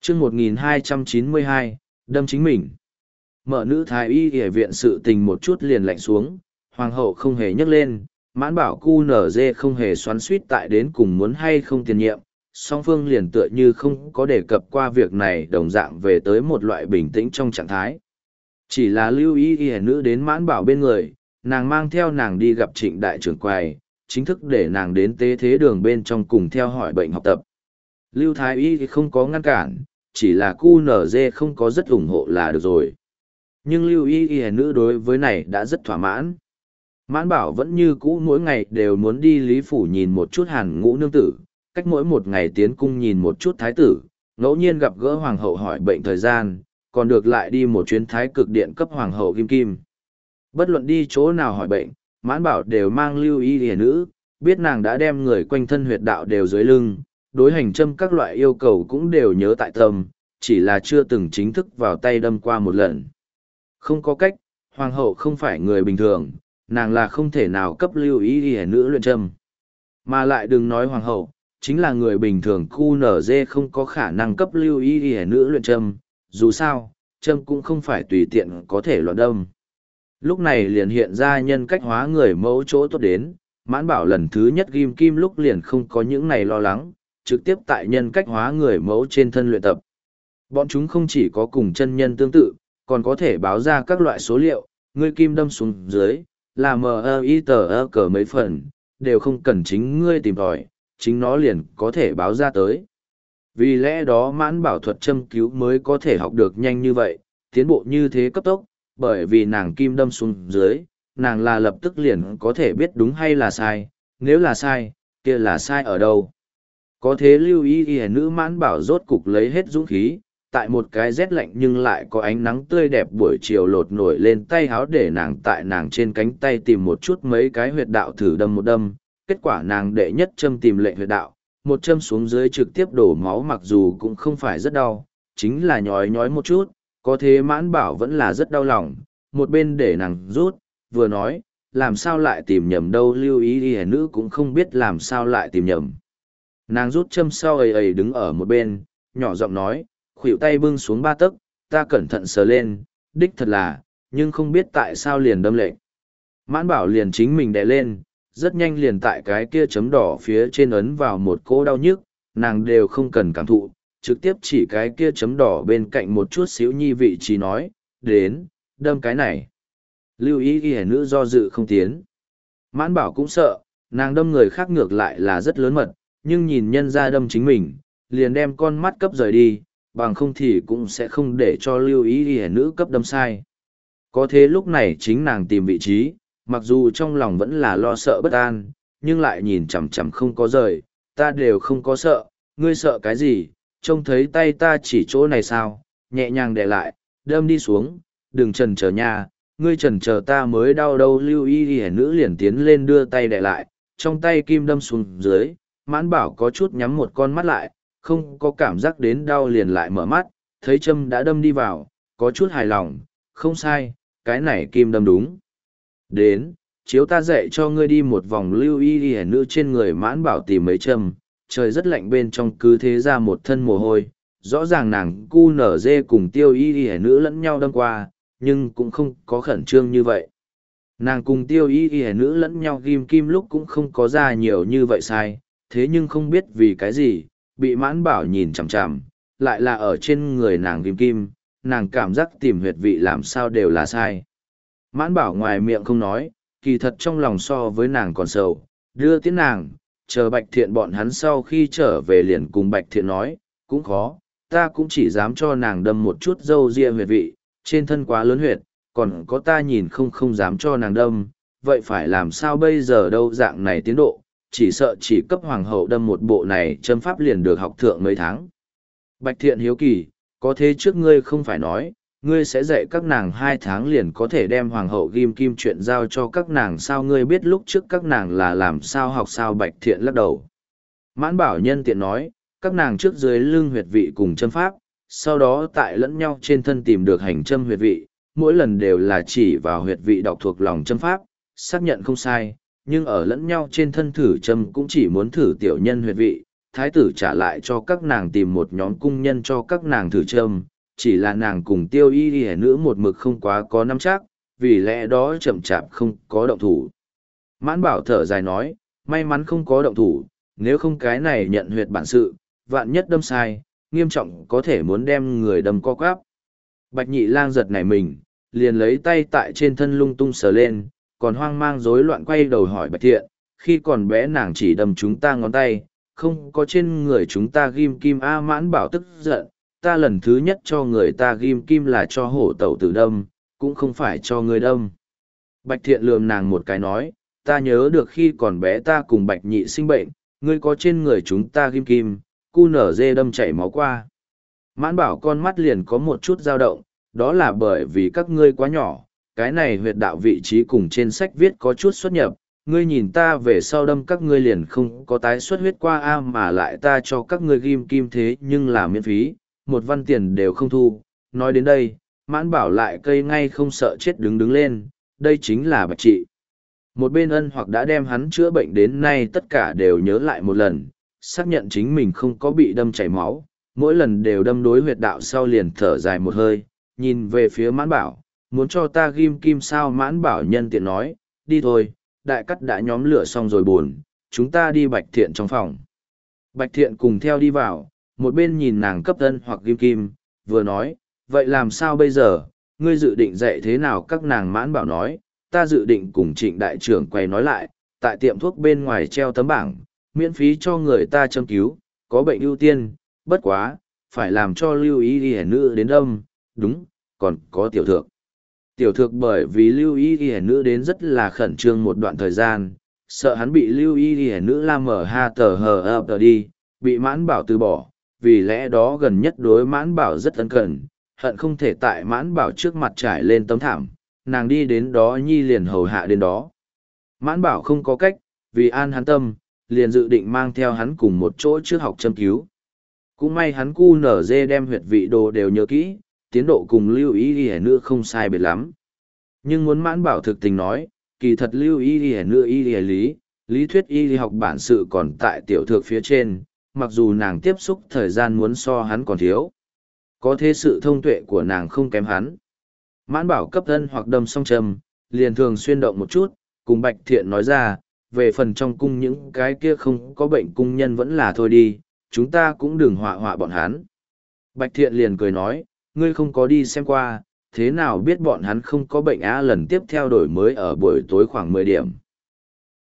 chương 1292, đâm chính mình. Mở nữ thái y y viện sự tình một chút liền lạnh xuống, hoàng hậu không hề nhấc lên, mãn bảo cu nở dê không hề xoắn suýt tại đến cùng muốn hay không tiền nhiệm, song phương liền tựa như không có đề cập qua việc này đồng dạng về tới một loại bình tĩnh trong trạng thái. Chỉ là lưu y y nữ đến mãn bảo bên người, nàng mang theo nàng đi gặp trịnh đại trưởng quầy, chính thức để nàng đến tế thế đường bên trong cùng theo hỏi bệnh học tập. Lưu thái y thì không có ngăn cản, chỉ là cu nở dê không có rất ủng hộ là được rồi. Nhưng lưu y y nữ đối với này đã rất thỏa mãn. Mãn bảo vẫn như cũ mỗi ngày đều muốn đi Lý Phủ nhìn một chút Hàn Ngũ nương tử, cách mỗi một ngày tiến cung nhìn một chút thái tử, ngẫu nhiên gặp gỡ hoàng hậu hỏi bệnh thời gian, còn được lại đi một chuyến thái cực điện cấp hoàng hậu kim kim. Bất luận đi chỗ nào hỏi bệnh, mãn bảo đều mang lưu y y nữ, biết nàng đã đem người quanh thân huyệt đạo đều dưới lưng, đối hành châm các loại yêu cầu cũng đều nhớ tại tâm, chỉ là chưa từng chính thức vào tay đâm qua một lần. Không có cách, hoàng hậu không phải người bình thường, nàng là không thể nào cấp lưu y y nữ luyện châm. Mà lại đừng nói hoàng hậu, chính là người bình thường QNZ không có khả năng cấp lưu y y nữ luyện châm, dù sao, châm cũng không phải tùy tiện có thể loạn đâm. Lúc này liền hiện ra nhân cách hóa người mẫu chỗ tốt đến, mãn bảo lần thứ nhất ghim kim lúc liền không có những này lo lắng, trực tiếp tại nhân cách hóa người mẫu trên thân luyện tập. Bọn chúng không chỉ có cùng chân nhân tương tự, còn có thể báo ra các loại số liệu, ngươi kim đâm xuống dưới, là MITE cờ mấy phần, đều không cần chính ngươi tìm tòi, chính nó liền có thể báo ra tới. Vì lẽ đó mãn bảo thuật châm cứu mới có thể học được nhanh như vậy, tiến bộ như thế cấp tốc, bởi vì nàng kim đâm xuống dưới, nàng là lập tức liền có thể biết đúng hay là sai, nếu là sai, kia là sai ở đâu. Có thế lưu ý y nữ mãn bảo rốt cục lấy hết dũng khí, tại một cái rét lạnh nhưng lại có ánh nắng tươi đẹp buổi chiều lột nổi lên tay háo để nàng tại nàng trên cánh tay tìm một chút mấy cái huyệt đạo thử đâm một đâm. Kết quả nàng đệ nhất châm tìm lệnh huyệt đạo, một châm xuống dưới trực tiếp đổ máu mặc dù cũng không phải rất đau, chính là nhói nhói một chút, có thế mãn bảo vẫn là rất đau lòng, một bên để nàng rút, vừa nói, làm sao lại tìm nhầm đâu lưu ý y nữ cũng không biết làm sao lại tìm nhầm. Nàng rút châm sau ầy đứng ở một bên, nhỏ giọng nói, khuỷu tay bưng xuống 3 tấc, ta cẩn thận sờ lên, đích thật là, nhưng không biết tại sao liền đâm lệnh. Mãn bảo liền chính mình đè lên, rất nhanh liền tại cái kia chấm đỏ phía trên ấn vào một cỗ đau nhức, nàng đều không cần cảm thụ, trực tiếp chỉ cái kia chấm đỏ bên cạnh một chút xíu nhi vị trí nói, đến, đâm cái này. Lưu ý ghi nữ do dự không tiến. Mãn bảo cũng sợ, nàng đâm người khác ngược lại là rất lớn mật, nhưng nhìn nhân ra đâm chính mình, liền đem con mắt cấp rời đi, bằng không thì cũng sẽ không để cho lưu ý ghi nữ cấp đâm sai. Có thế lúc này chính nàng tìm vị trí, mặc dù trong lòng vẫn là lo sợ bất an, nhưng lại nhìn chằm chằm không có rời, ta đều không có sợ, ngươi sợ cái gì, trông thấy tay ta chỉ chỗ này sao, nhẹ nhàng để lại, đâm đi xuống, đừng chần chờ nha, ngươi chần chờ ta mới đau đâu lưu y y nữ liền tiến lên đưa tay để lại, trong tay kim đâm xuống dưới, mãn bảo có chút nhắm một con mắt lại, không có cảm giác đến đau liền lại mở mắt, thấy châm đã đâm đi vào, có chút hài lòng, không sai, cái này kim đâm đúng. Đến, chiếu ta dạy cho ngươi đi một vòng lưu y y nữ trên người mãn bảo tìm mấy châm, trời rất lạnh bên trong cứ thế ra một thân mồ hôi, rõ ràng nàng cu nở dê cùng tiêu y y nữ lẫn nhau đâm qua, nhưng cũng không có khẩn trương như vậy. Nàng cùng tiêu y y nữ lẫn nhau ghim kim lúc cũng không có ra nhiều như vậy sai, thế nhưng không biết vì cái gì, bị mãn bảo nhìn chằm chằm, lại là ở trên người nàng ghim kim, nàng cảm giác tìm huyệt vị làm sao đều là sai. Mãn bảo ngoài miệng không nói, kỳ thật trong lòng so với nàng còn sầu, đưa tiến nàng, chờ Bạch Thiện bọn hắn sau khi trở về liền cùng Bạch Thiện nói, cũng khó, ta cũng chỉ dám cho nàng đâm một chút dâu ria huyệt vị, trên thân quá lớn huyệt, còn có ta nhìn không dám cho nàng đâm, vậy phải làm sao bây giờ đâu dạng này tiến độ, chỉ sợ chỉ cấp hoàng hậu đâm một bộ này châm pháp liền được học thượng mấy tháng. Bạch Thiện hiếu kỳ, có thế trước ngươi không phải nói, ngươi sẽ dạy các nàng 2 tháng liền có thể đem hoàng hậu ghim kim chuyện giao cho các nàng sao ngươi biết lúc trước các nàng là làm sao học sao Bạch Thiện lắc đầu. Mãn bảo nhân tiện nói, các nàng trước dưới lưng huyệt vị cùng châm pháp, sau đó tại lẫn nhau trên thân tìm được hành châm huyệt vị, mỗi lần đều là chỉ vào huyệt vị đọc thuộc lòng châm pháp, xác nhận không sai, nhưng ở lẫn nhau trên thân thử châm cũng chỉ muốn thử tiểu nhân huyệt vị, thái tử trả lại cho các nàng tìm một nhóm cung nhân cho các nàng thử châm, chỉ là nàng cùng tiêu y y nữ một mực không quá có nắm chắc, vì lẽ đó chậm chạp không có động thủ. Mãn Bảo thở dài nói, may mắn không có động thủ, nếu không cái này nhận huyệt bản sự, vạn nhất đâm sai, nghiêm trọng có thể muốn đem người đâm co quắp. Bạch Nhị Lang giật nảy mình, liền lấy tay tại trên thân lung tung sờ lên, còn hoang mang rối loạn quay đầu hỏi Bạch Thiện, khi còn bé nàng chỉ đâm chúng ta ngón tay, không có trên người chúng ta ghim kim. A Mãn Bảo tức giận, ta lần thứ nhất cho người ta ghim kim là cho hổ tẩu tử đâm, cũng không phải cho người đâm. Bạch Thiện lườm nàng một cái nói, ta nhớ được khi còn bé ta cùng Bạch Nhị sinh bệnh, ngươi có trên người chúng ta ghim kim, cu nở dê đâm chảy máu qua. Mãn Bảo con mắt liền có một chút dao động, đó là bởi vì các ngươi quá nhỏ, cái này huyệt đạo vị trí cùng trên sách viết có chút xuất nhập, ngươi nhìn ta về sau đâm các ngươi liền không có tái xuất huyết qua a, mà lại ta cho các ngươi ghim kim thế nhưng là miễn phí, một văn tiền đều không thu. Nói đến đây, Mãn Bảo lại cây ngay không sợ chết đứng lên, đây chính là Bạch Trị. Một bên Ân Hoặc đã đem hắn chữa bệnh đến nay tất cả đều nhớ lại một lần, xác nhận chính mình không có bị đâm chảy máu, mỗi lần đều đâm đối huyệt đạo sau liền thở dài một hơi, nhìn về phía Mãn Bảo, muốn cho ta ghim kim sao? Mãn Bảo nhân tiện nói, đi thôi, đại cắt đã nhóm lửa xong rồi buồn, chúng ta đi Bạch Thiện trong phòng. Bạch Thiện cùng theo đi vào, một bên nhìn nàng cấp Ân Hoặc ghim kim, vừa nói, vậy làm sao bây giờ, ngươi dự định dạy thế nào các nàng? Mãn Bảo nói, ta dự định cùng Trịnh đại trưởng quay nói lại, tại tiệm thuốc bên ngoài treo tấm bảng, miễn phí cho người ta châm cứu, có bệnh ưu tiên, bất quá, phải làm cho lưu ý y nữ đến đâm, đúng, còn có tiểu thược. Tiểu thược bởi vì lưu ý y nữ đến rất là khẩn trương một đoạn thời gian, sợ hắn bị lưu ý y nữ la mở ha tờ hờ ập đi, bị Mãn Bảo từ bỏ, vì lẽ đó gần nhất đối Mãn Bảo rất ân cần, hận không thể tại Mãn Bảo trước mặt trải lên tấm thảm, nàng đi đến đó nhi liền hầu hạ đến đó. Mãn Bảo không có cách, vì an hắn tâm, liền dự định mang theo hắn cùng một chỗ trước học châm cứu. Cũng may hắn cu nở dê đem huyệt vị đồ đều nhớ kỹ, tiến độ cùng lưu ý y nữ không sai biệt lắm. Nhưng muốn Mãn Bảo thực tình nói, kỳ thật lưu ý y nữ y lý thuyết y học bản sự còn tại tiểu thược phía trên, mặc dù nàng tiếp xúc thời gian muốn so hắn còn thiếu. Có thế sự thông tuệ của nàng không kém hắn. Mãn Bảo cấp Ân Hoặc đâm xong châm, liền thường xuyên động một chút, cùng Bạch Thiện nói ra, về phần trong cung những cái kia không có bệnh cung nhân vẫn là thôi đi, chúng ta cũng đừng họa bọn hắn. Bạch Thiện liền cười nói, ngươi không có đi xem qua, thế nào biết bọn hắn không có bệnh á? Lần tiếp theo đổi mới ở buổi tối khoảng 10 điểm,